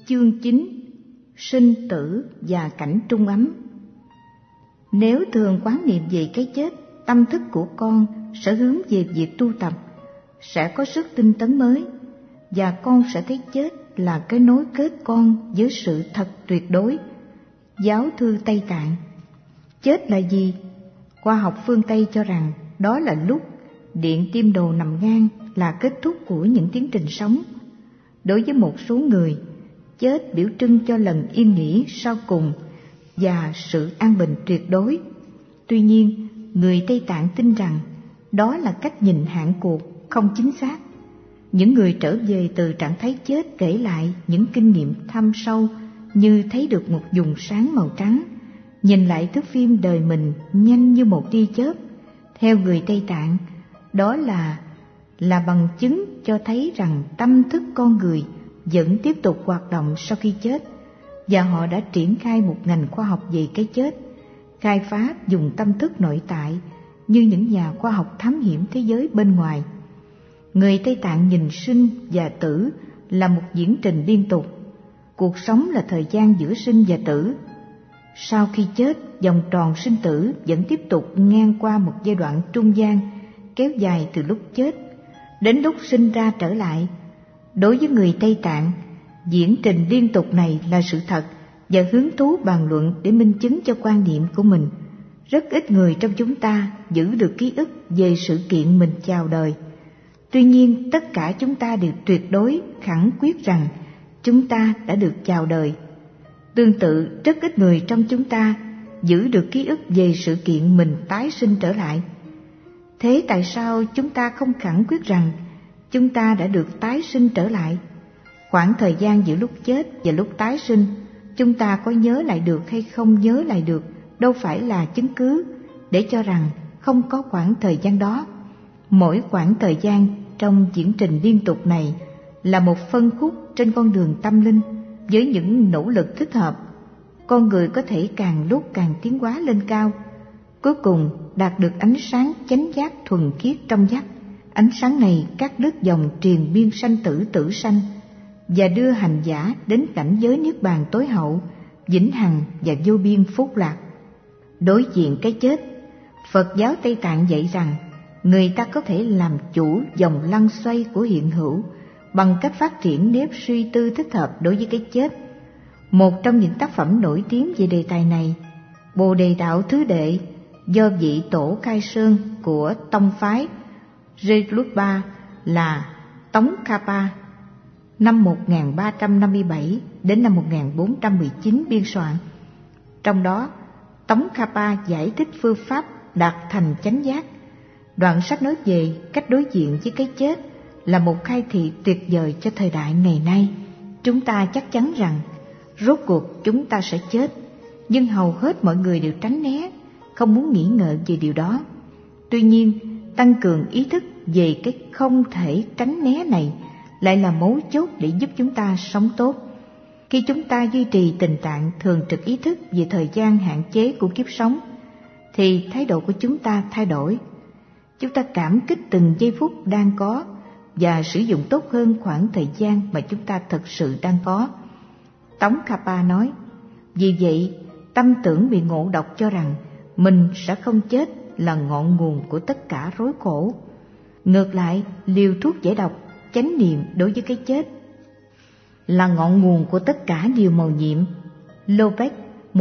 Chương 9: Sinh tử và cảnh trung ấm. Nếu thường quán niệm về cái chết, tâm thức của con sẽ hướng về việc tu tập, sẽ có sức tinh tấn mới, và con sẽ thấy chết là cái nối kết con với sự thật tuyệt đối. Giáo thư Tây Tạng. Chết là gì? Khoa học phương Tây cho rằng đó là lúc điện tim đồ nằm ngang là kết thúc của những tiến trình sống. Đối với một số người, chết biểu trưng cho lần yên nghỉ sau cùng và sự an bình tuyệt đối. Tuy nhiên, người Tây Tạng tin rằng đó là cách nhìn hạn cuộc, không chính xác. Những người trở về từ trạng thái chết kể lại những kinh nghiệm thâm sâu như thấy được một vùng sáng màu trắng, nhìn lại thước phim đời mình nhanh như một tia chớp. Theo người Tây Tạng, đó là bằng chứng cho thấy rằng tâm thức con người vẫn tiếp tục hoạt động sau khi chết, và họ đã triển khai một ngành khoa học về cái chết, khai phá dùng tâm thức nội tại như những nhà khoa học thám hiểm thế giới bên ngoài. Người Tây Tạng nhìn sinh và tử là một diễn trình liên tục. Cuộc sống là thời gian giữa sinh và tử. Sau khi chết, vòng tròn sinh tử vẫn tiếp tục ngang qua một giai đoạn trung gian kéo dài từ lúc chết đến lúc sinh ra trở lại. Đối với người Tây Tạng, diễn trình liên tục này là sự thật và hứng thú bàn luận để minh chứng cho quan niệm của mình. Rất ít người trong chúng ta giữ được ký ức về sự kiện mình chào đời. Tuy nhiên, tất cả chúng ta đều tuyệt đối khẳng quyết rằng chúng ta đã được chào đời. Tương tự, rất ít người trong chúng ta giữ được ký ức về sự kiện mình tái sinh trở lại. Thế tại sao chúng ta không khẳng quyết rằng chúng ta đã được tái sinh trở lại? Khoảng thời gian giữa lúc chết và lúc tái sinh, chúng ta có nhớ lại được hay không nhớ lại được đâu phải là chứng cứ để cho rằng không có khoảng thời gian đó. Mỗi khoảng thời gian trong diễn trình liên tục này là một phân khúc trên con đường tâm linh. Với những nỗ lực thích hợp, con người có thể càng lúc càng tiến hóa lên cao, cuối cùng đạt được ánh sáng chánh giác thuần khiết trong vắt. Ánh sáng này cắt đứt dòng triền miên sanh tử tử sanh và đưa hành giả đến cảnh giới niết bàn tối hậu, vĩnh hằng và vô biên phúc lạc. Đối diện cái chết, Phật giáo Tây Tạng dạy rằng người ta có thể làm chủ dòng lăn xoay của hiện hữu bằng cách phát triển nếp suy tư thích hợp đối với cái chết. Một trong những tác phẩm nổi tiếng về đề tài này, Bồ Đề Đạo Thứ Đệ, do vị tổ Khai Sơn của tông phái Jelupa là Tống Kapa, năm 1357 đến năm 1419 biên soạn. Trong đó, Tống Kapa giải thích phương pháp đạt thành chánh giác. Đoạn sách nói về cách đối diện với cái chết là một khai thị tuyệt vời cho thời đại ngày nay. Chúng ta chắc chắn rằng rốt cuộc chúng ta sẽ chết, nhưng hầu hết mọi người đều tránh né, không muốn nghĩ ngợi về điều đó. Tuy nhiên, tăng cường ý thức về cái không thể tránh né này lại là mấu chốt để giúp chúng ta sống tốt. Khi chúng ta duy trì tình trạng thường trực ý thức về thời gian hạn chế của kiếp sống, thì thái độ của chúng ta thay đổi. Chúng ta cảm kích từng giây phút đang có và sử dụng tốt hơn khoảng thời gian mà chúng ta thực sự đang có. Tống Kapa nói, vì vậy tâm tưởng bị ngộ độc cho rằng mình sẽ không chết là ngọn nguồn của tất cả rối khổ. Ngược lại, liều thuốc giải độc, chánh niệm đối với cái chết là ngọn nguồn của tất cả điều mầu nhiệm. Lopez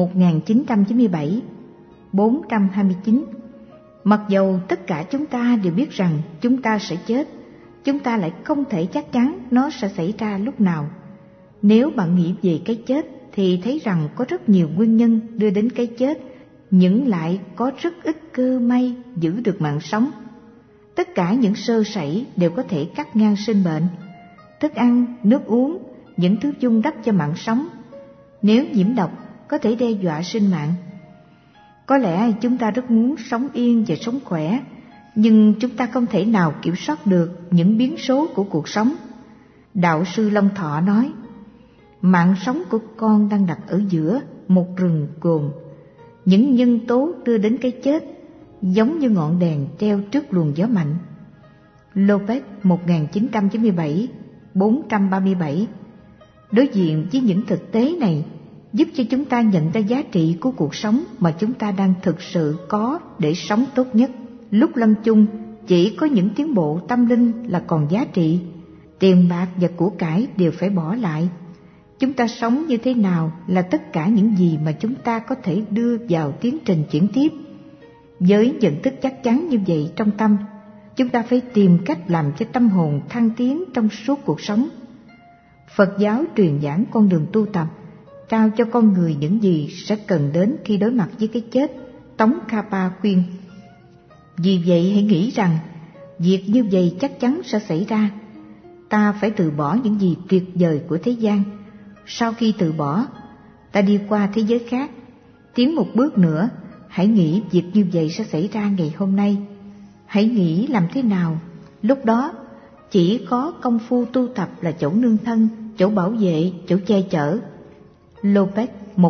1997-429. Mặc dầu tất cả chúng ta đều biết rằng chúng ta sẽ chết, chúng ta lại không thể chắc chắn nó sẽ xảy ra lúc nào. Nếu bạn nghĩ về cái chết thì thấy rằng có rất nhiều nguyên nhân đưa đến cái chết, nhưng lại có rất ít cơ may giữ được mạng sống. Tất cả những sơ sẩy đều có thể cắt ngang sinh mệnh. Thức ăn, nước uống, những thứ vun đắp cho mạng sống, nếu nhiễm độc có thể đe dọa sinh mạng. Có lẽ chúng ta rất muốn sống yên và sống khỏe, nhưng chúng ta không thể nào kiểm soát được những biến số của cuộc sống. Đạo sư Long Thọ nói, mạng sống của con đang đặt ở giữa một rừng gồm những nhân tố đưa đến cái chết, giống như ngọn đèn treo trước luồng gió mạnh. Lopez 1997-437. Đối diện với những thực tế này giúp cho chúng ta nhận ra giá trị của cuộc sống mà chúng ta đang thực sự có để sống tốt nhất. Lúc lâm chung, chỉ có những tiến bộ tâm linh là còn giá trị. Tiền bạc và của cải đều phải bỏ lại. Chúng ta sống như thế nào là tất cả những gì mà chúng ta có thể đưa vào tiến trình chuyển tiếp. Với nhận thức chắc chắn như vậy trong tâm, chúng ta phải tìm cách làm cho tâm hồn thăng tiến trong suốt cuộc sống. Phật giáo truyền giảng con đường tu tập, trao cho con người những gì sẽ cần đến khi đối mặt với cái chết. Tống Kapa khuyên: vì vậy hãy nghĩ rằng việc như vậy chắc chắn sẽ xảy ra. Ta phải từ bỏ những gì tuyệt vời của thế gian. Sau khi từ bỏ, ta đi qua thế giới khác. Tiến một bước nữa, hãy nghĩ việc như vậy sẽ xảy ra ngày hôm nay. Hãy nghĩ làm thế nào. Lúc đó, chỉ có công phu tu tập là chỗ nương thân, chỗ bảo vệ, chỗ che chở. Lopez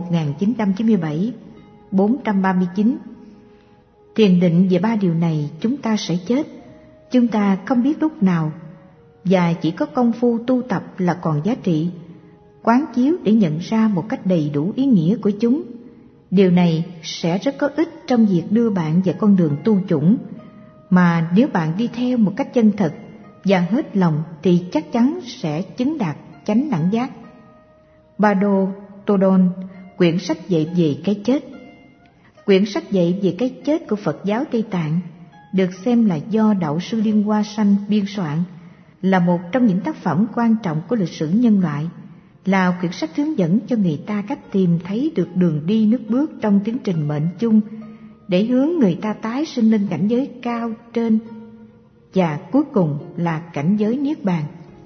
1997, 439. Thiền định về ba điều này chúng ta sẽ chết. Chúng ta không biết lúc nào, và chỉ có công phu tu tập là còn giá trị. Quán chiếu để nhận ra một cách đầy đủ ý nghĩa của chúng. Điều này sẽ rất có ích trong việc đưa bạn về con đường tu chủng, mà nếu bạn đi theo một cách chân thật và hết lòng thì chắc chắn sẽ chứng đạt chánh đẳng giác. Bado Todon, quyển sách dạy về cái chết. Quyển sách dạy về cái chết của Phật giáo Tây Tạng được xem là do Đạo sư Liên Hoa Sanh biên soạn, là một trong những tác phẩm quan trọng của lịch sử nhân loại, là quyển sách hướng dẫn cho người ta cách tìm thấy được đường đi nước bước trong tiến trình mệnh chung, để hướng người ta tái sinh lên cảnh giới cao trên, và cuối cùng là cảnh giới Niết Bàn.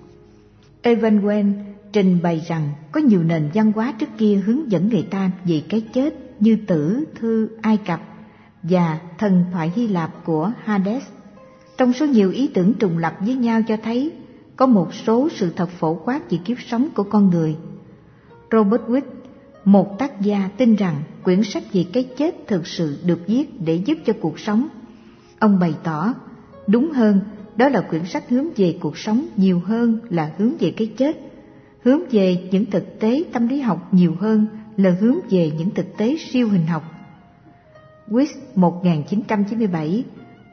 Evan Wen trình bày rằng có nhiều nền văn hóa trước kia hướng dẫn người ta về cái chết, như Tử Thư Ai Cập và thần thoại Hy Lạp của Hades. Trong số nhiều ý tưởng trùng lập với nhau cho thấy có một số sự thật phổ quát về kiếp sống của con người. Robert Witt, một tác gia, tin rằng quyển sách về cái chết thực sự được viết để giúp cho cuộc sống. Ông bày tỏ, đúng hơn, đó là quyển sách hướng về cuộc sống nhiều hơn là hướng về cái chết, hướng về những thực tế tâm lý học nhiều hơn là hướng về những thực tế siêu hình học. Witt 1997,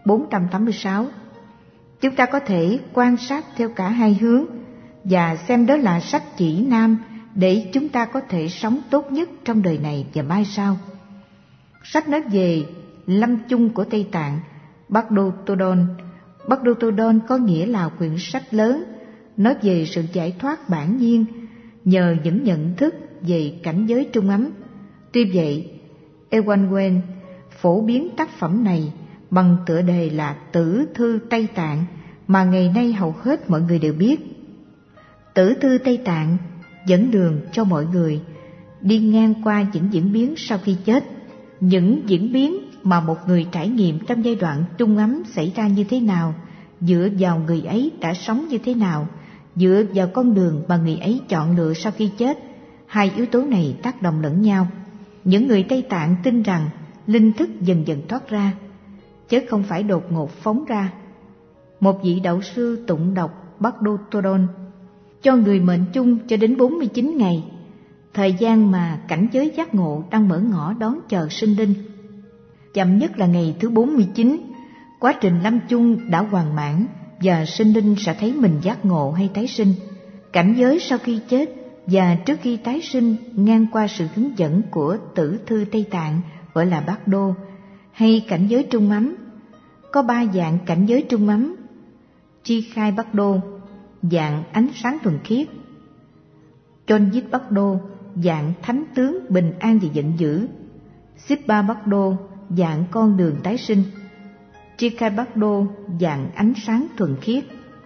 486. Chúng ta có thể quan sát theo cả hai hướng và xem đó là sách chỉ nam để chúng ta có thể sống tốt nhất trong đời này và mai sau. Sách nói về lâm chung của Tây Tạng, Bhagavad Todon. Bhagavad Todon có nghĩa là quyển sách lớn, nói về sự giải thoát bản nhiên nhờ những nhận thức về cảnh giới trung ấm. Tuy vậy, Ewan Wen phổ biến tác phẩm này bằng tựa đề là Tử Thư Tây Tạng mà ngày nay hầu hết mọi người đều biết. Tử Thư Tây Tạng dẫn đường cho mọi người đi ngang qua những diễn biến sau khi chết, những diễn biến mà một người trải nghiệm trong giai đoạn trung ấm xảy ra như thế nào, dựa vào người ấy đã sống như thế nào, dựa vào con đường mà người ấy chọn lựa sau khi chết. Hai yếu tố này tác động lẫn nhau. Những người Tây Tạng tin rằng linh thức dần dần thoát ra, chứ không phải đột ngột phóng ra. Một vị đạo sư tụng đọc Bhagavad Todon cho người mệnh chung cho đến 49 ngày, thời gian mà cảnh giới giác ngộ đang mở ngõ đón chờ sinh linh. Chậm nhất là ngày thứ 49, quá trình lâm chung đã hoàn mãn và sinh linh sẽ thấy mình giác ngộ hay tái sinh. Cảnh giới sau khi chết và trước khi tái sinh ngang qua sự hướng dẫn của Tử Thư Tây Tạng gọi là Bát Đô hay cảnh giới trung ấm. Có 3 dạng cảnh giới trung ấm: Tri Khai Bát Đô, dạng ánh sáng thuần khiết; Chonjit Bát Đô, dạng thánh tướng bình an và giận dữ; Sippa Bát Đô, dạng con đường tái sinh; Tri Khai Bát Đô, dạng ánh sáng thuần khiết.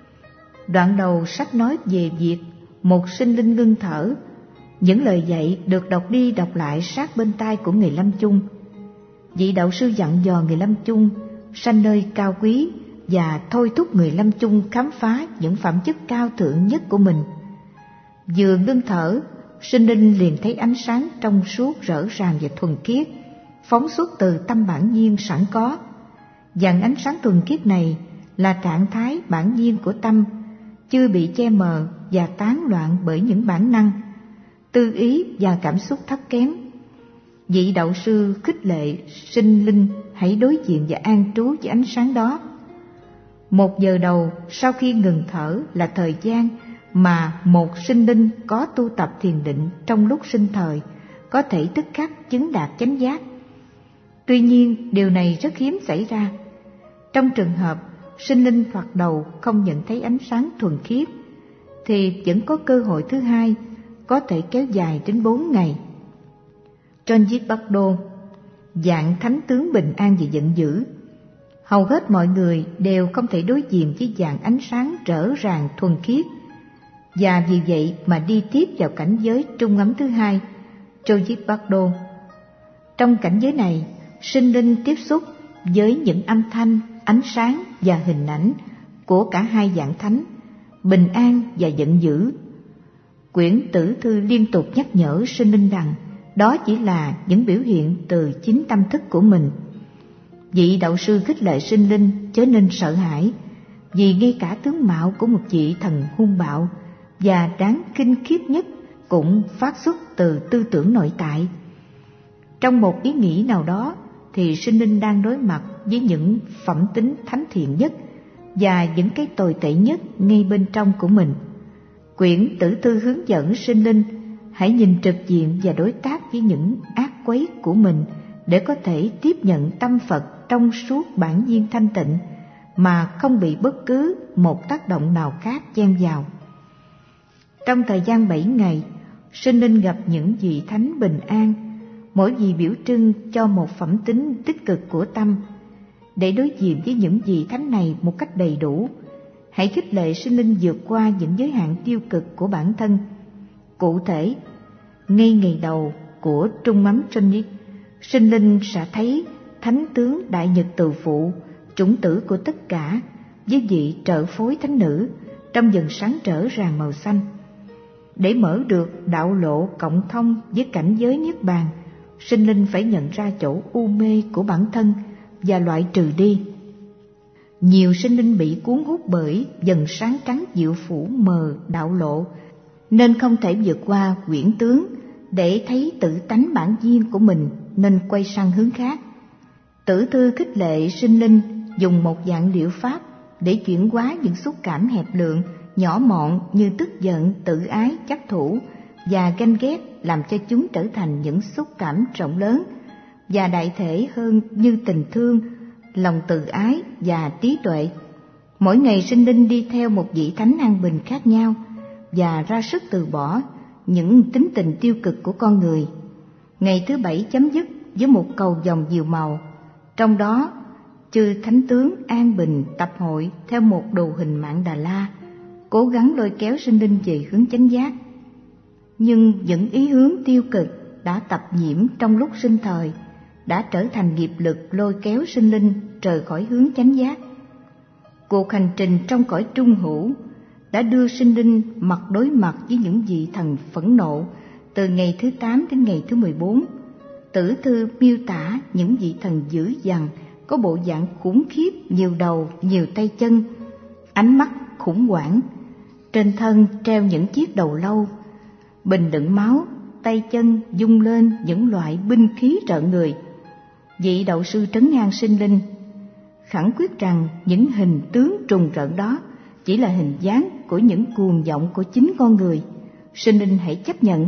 Đoạn đầu sách nói về việc một sinh linh ngưng thở. Những lời dạy được đọc đi đọc lại sát bên tai của người lâm chung. Vị đạo sư dặn dò người lâm chung sanh nơi cao quý và thôi thúc người lâm chung khám phá những phẩm chất cao thượng nhất của mình. Vừa ngưng thở, sinh linh liền thấy ánh sáng trong suốt rỡ ràng và thuần khiết phóng xuất từ tâm bản nhiên sẵn có. Dạng ánh sáng thuần khiết này là trạng thái bản nhiên của tâm, chưa bị che mờ và tán loạn bởi những bản năng, tư ý và cảm xúc thấp kém. Vị đạo sư khích lệ sinh linh hãy đối diện và an trú với ánh sáng đó. 1 giờ đầu sau khi ngừng thở là thời gian mà một sinh linh có tu tập thiền định trong lúc sinh thời có thể tức khắc chứng đạt chánh giác. Tuy nhiên, điều này rất hiếm xảy ra. Trong trường hợp sinh linh thoạt đầu không nhận thấy ánh sáng thuần khiết, thì vẫn có cơ hội thứ hai, có thể kéo dài đến 4 ngày. John Bardo, dạng thánh tướng bình an và giận dữ. Hầu hết mọi người đều không thể đối diện với dạng ánh sáng rỡ ràng thuần khiết, và vì vậy mà đi tiếp vào cảnh giới trung ấm thứ hai, John Bardo. Trong cảnh giới này, sinh linh tiếp xúc với những âm thanh, ánh sáng và hình ảnh của cả hai dạng thánh, bình an và giận dữ. Quyển tử thư liên tục nhắc nhở sinh linh rằng đó chỉ là những biểu hiện từ chính tâm thức của mình. Vị đạo sư khích lệ sinh linh chớ nên sợ hãi, vì ngay cả tướng mạo của một vị thần hung bạo và đáng kinh khiếp nhất cũng phát xuất từ tư tưởng nội tại. Trong một ý nghĩ nào đó thì sinh linh đang đối mặt với những phẩm tính thánh thiện nhất và những cái tồi tệ nhất ngay bên trong của mình. Quyển tử thư hướng dẫn sinh linh hãy nhìn trực diện và đối tác với những ác quấy của mình để có thể tiếp nhận tâm Phật trong suốt bản nhiên thanh tịnh mà không bị bất cứ một tác động nào khác chen vào. Trong thời gian 7 ngày, sinh linh gặp những vị thánh bình an, mỗi vị biểu trưng cho một phẩm tính tích cực của tâm. Để đối diện với những vị thánh này một cách đầy đủ, hãy khích lệ sinh linh vượt qua những giới hạn tiêu cực của bản thân. Cụ thể, ngay ngày đầu của trung ấm Trinic, sinh linh sẽ thấy thánh tướng Đại Nhật Từ Phụ, chủng tử của tất cả, với vị trợ phối thánh nữ trong dần sáng trở ràng màu xanh. Để mở được đạo lộ cộng thông với cảnh giới niết bàn, sinh linh phải nhận ra chỗ u mê của bản thân và loại trừ đi. Nhiều sinh linh bị cuốn hút bởi dần sáng trắng diệu phủ mờ đạo lộ, nên không thể vượt qua quyển tướng để thấy tự tánh bản nhiên của mình, nên quay sang hướng khác. Tử thư khích lệ sinh linh dùng một dạng liệu pháp để chuyển hóa những xúc cảm hẹp lượng, nhỏ mọn như tức giận, tự ái, chấp thủ và ganh ghét, làm cho chúng trở thành những xúc cảm rộng lớn và đại thể hơn như tình thương, lòng từ ái và trí tuệ. Mỗi ngày sinh linh đi theo một vị thánh an bình khác nhau và ra sức từ bỏ những tính tình tiêu cực của con người. Ngày thứ 7 chấm dứt với một cầu vồng nhiều màu, trong đó chư thánh tướng an bình tập hội theo một đồ hình Mạn Đà La, cố gắng lôi kéo sinh linh về hướng chánh giác. Nhưng những ý hướng tiêu cực đã tập nhiễm trong lúc sinh thời đã trở thành nghiệp lực lôi kéo sinh linh rời khỏi hướng chánh giác. Cuộc hành trình trong cõi trung hữu đã đưa sinh linh mặt đối mặt với những vị thần phẫn nộ từ ngày thứ 8 đến ngày thứ 14. Tử thư miêu tả những vị thần dữ dằn, có bộ dạng khủng khiếp, nhiều đầu, nhiều tay chân, ánh mắt khủng hoảng, trên thân treo những chiếc đầu lâu, bình đựng máu, tay chân vung lên những loại binh khí rợn người. Vị đạo sư trấn an sinh linh, khẳng quyết rằng những hình tướng trùng rợn đó chỉ là hình dáng của những cuồng vọng của chính con người. Sinh linh hãy chấp nhận.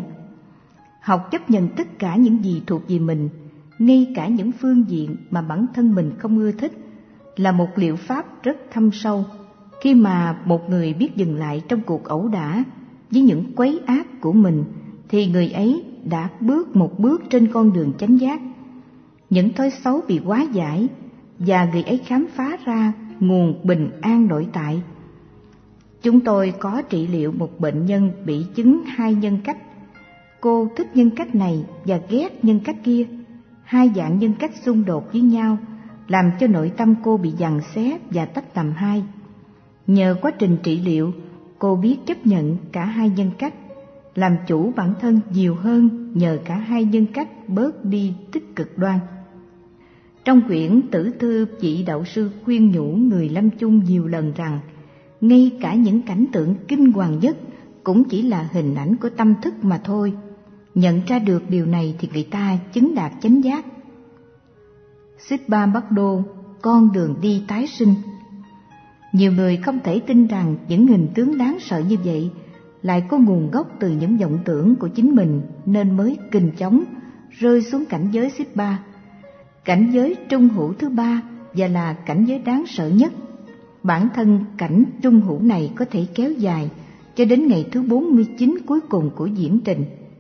Học chấp nhận tất cả những gì thuộc về mình, ngay cả những phương diện mà bản thân mình không ưa thích, là một liệu pháp rất thâm sâu. Khi mà một người biết dừng lại trong cuộc ẩu đả với những quấy ác của mình, thì người ấy đã bước một bước trên con đường chánh giác. Những thói xấu bị hóa giải và người ấy khám phá ra nguồn bình an nội tại. Chúng tôi có trị liệu một bệnh nhân bị chứng 2 nhân cách. Cô thích nhân cách này và ghét nhân cách kia. 2 dạng nhân cách xung đột với nhau, làm cho nội tâm cô bị giằng xé và tách làm 2. Nhờ quá trình trị liệu, cô biết chấp nhận cả 2 nhân cách, làm chủ bản thân nhiều hơn nhờ cả 2 nhân cách bớt đi tích cực đoan. Trong quyển tử thư, vị đạo sư khuyên nhủ người lâm chung nhiều lần rằng ngay cả những cảnh tượng kinh hoàng nhất cũng chỉ là hình ảnh của tâm thức mà thôi. Nhận ra được điều này thì người ta chứng đạt chánh giác. Siddhartha, con đường đi tái sinh. Nhiều người không thể tin rằng những hình tướng đáng sợ như vậy lại có nguồn gốc từ những vọng tưởng của chính mình, nên mới kinh chóng rơi xuống cảnh giới Siddha, cảnh giới trung hữu thứ ba và là cảnh giới đáng sợ nhất. Bản thân cảnh trung hữu này có thể kéo dài cho đến ngày thứ 49 cuối cùng của diễn trình.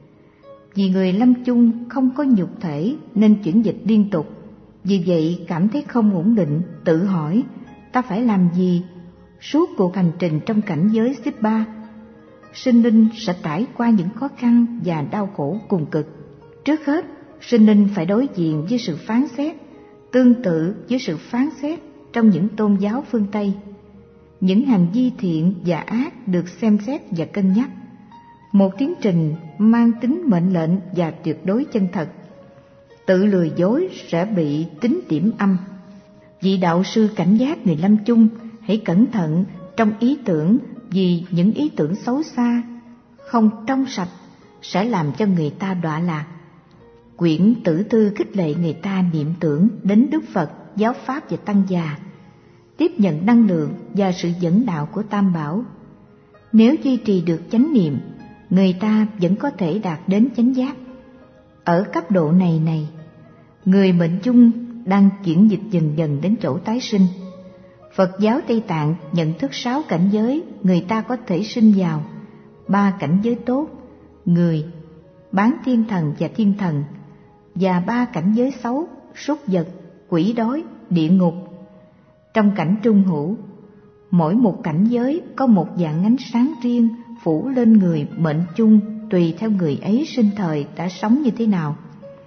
Vì người lâm chung không có nhục thể nên chuyển dịch liên tục, vì vậy cảm thấy không ổn định, tự hỏi ta phải làm gì suốt cuộc hành trình trong cảnh giới Siddha. Sinh linh sẽ trải qua những khó khăn và đau khổ cùng cực. Trước hết, sinh linh phải đối diện với sự phán xét, tương tự với sự phán xét trong những tôn giáo phương Tây. Những hành vi thiện và ác được xem xét và cân nhắc. Một tiến trình mang tính mệnh lệnh và tuyệt đối chân thật. Tự lừa dối sẽ bị tính điểm âm. Vị đạo sư cảnh giác người lâm chung hãy cẩn thận trong ý tưởng, vì những ý tưởng xấu xa, không trong sạch sẽ làm cho người ta đọa lạc. Quyển Tử Thư khích lệ người ta niệm tưởng đến Đức Phật, giáo pháp và tăng già, tiếp nhận năng lượng và sự dẫn đạo của Tam Bảo. Nếu duy trì được chánh niệm, người ta vẫn có thể đạt đến chánh giác. Ở cấp độ này, người mệnh chung đang chuyển dịch dần dần đến chỗ tái sinh. Phật giáo Tây Tạng nhận thức 6 cảnh giới người ta có thể sinh vào: 3 cảnh giới tốt, người, bán thiên thần và thiên thần, và 3 cảnh giới xấu, súc vật, quỷ đói, địa ngục. Trong cảnh trung hữu, mỗi một cảnh giới có một dạng ánh sáng riêng phủ lên người mệnh chung tùy theo người ấy sinh thời đã sống như thế nào.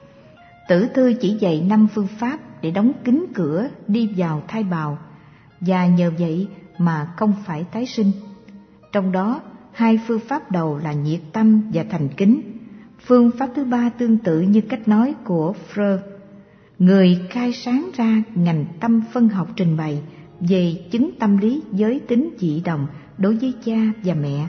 Tử Thư chỉ dạy 5 phương pháp để đóng kín cửa đi vào thai bào, và nhờ vậy mà không phải tái sinh. Trong đó, 2 phương pháp đầu là nhiệt tâm và thành kính. Phương pháp thứ 3 tương tự như cách nói của Freud, người khai sáng ra ngành tâm phân học trình bày về chứng tâm lý giới tính dị đồng đối với cha và mẹ.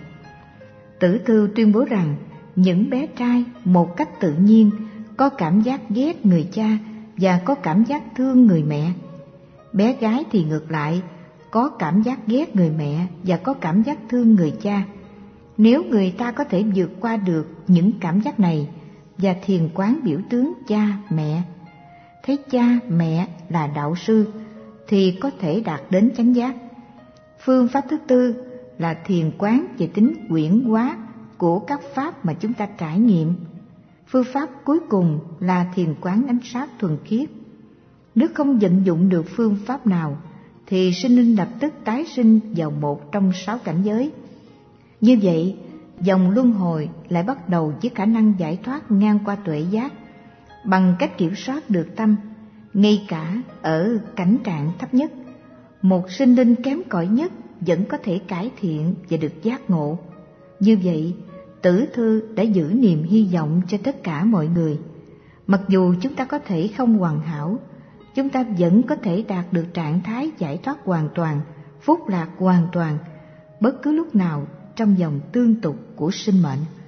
Tử Thư tuyên bố rằng những bé trai một cách tự nhiên có cảm giác ghét người cha và có cảm giác thương người mẹ. Bé gái thì ngược lại, có cảm giác ghét người mẹ và có cảm giác thương người cha. Nếu người ta có thể vượt qua được những cảm giác này và thiền quán biểu tướng cha mẹ, thấy cha mẹ là đạo sư, thì có thể đạt đến chánh giác. Phương pháp thứ 4 là thiền quán về tính quyển hóa của các pháp mà chúng ta trải nghiệm. Phương pháp cuối cùng là thiền quán ánh sáng thuần khiết. Nếu không vận dụng được phương pháp nào thì sinh linh lập tức tái sinh vào một trong 6 cảnh giới. Như vậy, dòng luân hồi lại bắt đầu với khả năng giải thoát ngang qua tuệ giác bằng cách kiểm soát được tâm. Ngay cả ở cảnh trạng thấp nhất, một sinh linh kém cỏi nhất vẫn có thể cải thiện và được giác ngộ. Như vậy, Tử Thư đã giữ niềm hy vọng cho tất cả mọi người. Mặc dù chúng ta có thể không hoàn hảo, chúng ta vẫn có thể đạt được trạng thái giải thoát hoàn toàn, phúc lạc hoàn toàn, bất cứ lúc nào trong dòng tương tục của sinh mệnh.